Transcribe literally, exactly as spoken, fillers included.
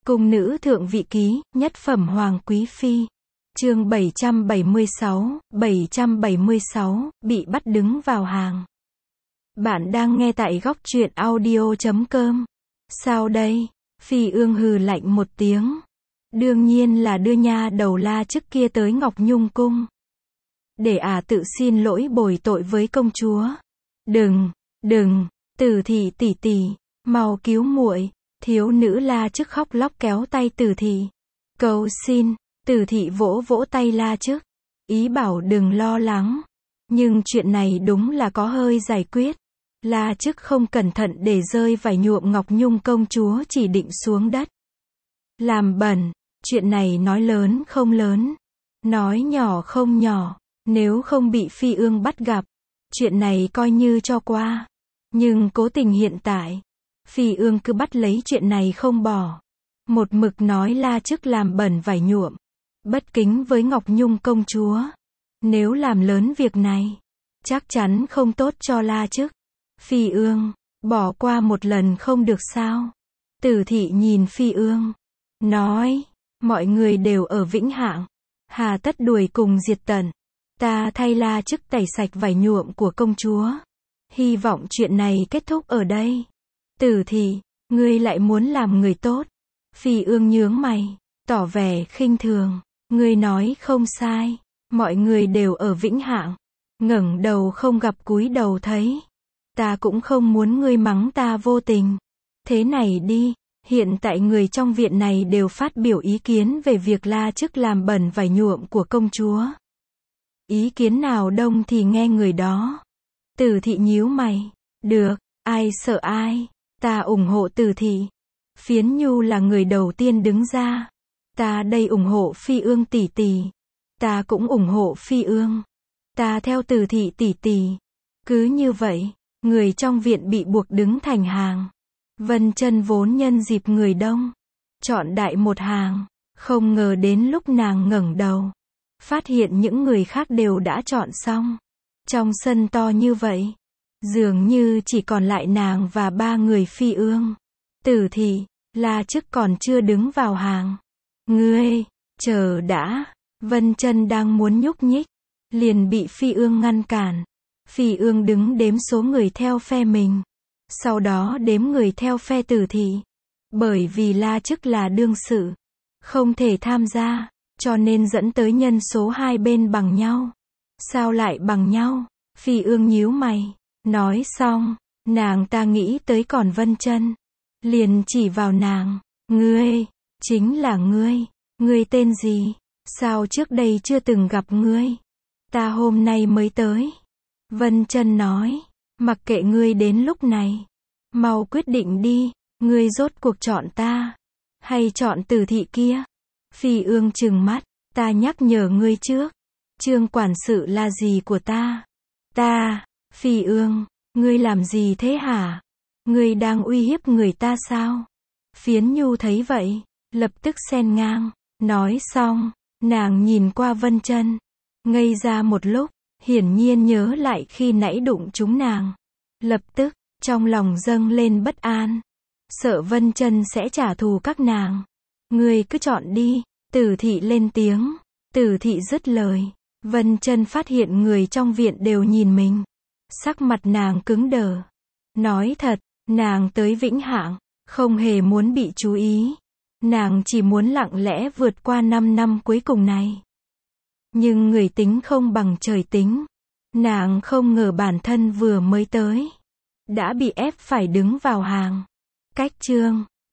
Cung nữ thượng vị ký, nhất phẩm hoàng quý phi. Chương bảy trăm bảy mươi sáu, bảy trăm bảy mươi sáu, bị bắt đứng vào hàng. Bạn đang nghe tại góc truyện audio chấm com. Sao đây? Phi Ương hừ lạnh một tiếng. Đương nhiên là đưa nha đầu La trước kia tới Ngọc Nhung cung. Để ả à tự xin lỗi bồi tội với công chúa. Đừng, đừng, Tử thị tỷ tỷ, mau cứu muội. Thiếu nữ La trước khóc lóc kéo tay Tử thị. Cầu xin, Tử thị vỗ vỗ tay La trước. Ý bảo đừng lo lắng. Nhưng chuyện này đúng là có hơi giải quyết. La trước không cẩn thận để rơi vài nhuộm Ngọc Nhung công chúa chỉ định xuống đất. Làm bẩn, chuyện này nói lớn không lớn. Nói nhỏ không nhỏ. Nếu không bị Phi Ương bắt gặp, chuyện này coi như cho qua. Nhưng cố tình hiện tại, Phi Ương cứ bắt lấy chuyện này không bỏ. Một mực nói La trước làm bẩn vải nhuộm. Bất kính với Ngọc Nhung công chúa. Nếu làm lớn việc này, chắc chắn không tốt cho La trước. Phi Ương, bỏ qua một lần không được sao? Tử thị nhìn Phi Ương, nói, mọi người đều ở Vĩnh Hạng, hà tất đuổi cùng diệt tận. Ta thay La trước tẩy sạch vải nhuộm của công chúa. Hy vọng chuyện này kết thúc ở đây. Tử thị, ngươi lại muốn làm người tốt. Phi Ương nhướng mày, tỏ vẻ khinh thường. Ngươi nói không sai, mọi người đều ở Vĩnh Hạng. Ngẩng đầu không gặp cúi đầu thấy. Ta cũng không muốn ngươi mắng ta vô tình. Thế này đi, hiện tại người trong viện này đều phát biểu ý kiến về việc La trước làm bẩn vải nhuộm của công chúa. Ý kiến nào đông thì nghe người đó. Tử thị nhíu mày. Được, ai sợ ai. Ta ủng hộ Tử thị. Phiến Nhu là người đầu tiên đứng ra. Ta đây ủng hộ Phi Ương tỷ tỷ. Ta cũng ủng hộ Phi Ương. Ta theo Tử thị tỷ tỷ. Cứ như vậy, người trong viện bị buộc đứng thành hàng. Vân Chân vốn nhân dịp người đông, chọn đại một hàng. Không ngờ đến lúc nàng ngẩng đầu, phát hiện những người khác đều đã chọn xong. Trong sân to như vậy, dường như chỉ còn lại nàng và ba người Phi Ương. Tử thị, La trước còn chưa đứng vào hàng. Ngươi, chờ đã. Vân Chân đang muốn nhúc nhích, liền bị Phi Ương ngăn cản. Phi Ương đứng đếm số người theo phe mình, sau đó đếm người theo phe Tử thị. Bởi vì La trước là đương sự, không thể tham gia, cho nên dẫn tới nhân số hai bên bằng nhau. Sao lại bằng nhau? Phi Ương nhíu mày, nói xong, nàng ta nghĩ tới còn Vân Chân, liền chỉ vào nàng. Ngươi, chính là ngươi. Ngươi tên gì? Sao trước đây chưa từng gặp ngươi? Ta hôm nay mới tới. Vân Chân nói, mặc kệ ngươi đến lúc này, mau quyết định đi, ngươi rốt cuộc chọn ta, hay chọn Tử thị kia? Phi Ương trừng mắt, ta nhắc nhở ngươi trước, Trương quản sự là gì của ta? Ta, Phi Ương, ngươi làm gì thế hả? Ngươi đang uy hiếp người ta sao? Phiến Nhu thấy vậy, lập tức xen ngang, nói xong, nàng nhìn qua Vân Chân, ngây ra một lúc, hiển nhiên nhớ lại khi nãy đụng trúng nàng. Lập tức, trong lòng dâng lên bất an, sợ Vân Chân sẽ trả thù các nàng. Ngươi cứ chọn đi. Tử thị lên tiếng. Tử thị dứt lời, Vân Chân phát hiện người trong viện đều nhìn mình. Sắc mặt nàng cứng đờ. Nói thật, nàng tới Vĩnh Hạng, không hề muốn bị chú ý. Nàng chỉ muốn lặng lẽ vượt qua năm năm cuối cùng này. Nhưng người tính không bằng trời tính. Nàng không ngờ bản thân vừa mới tới, đã bị ép phải đứng vào hàng. Cách chương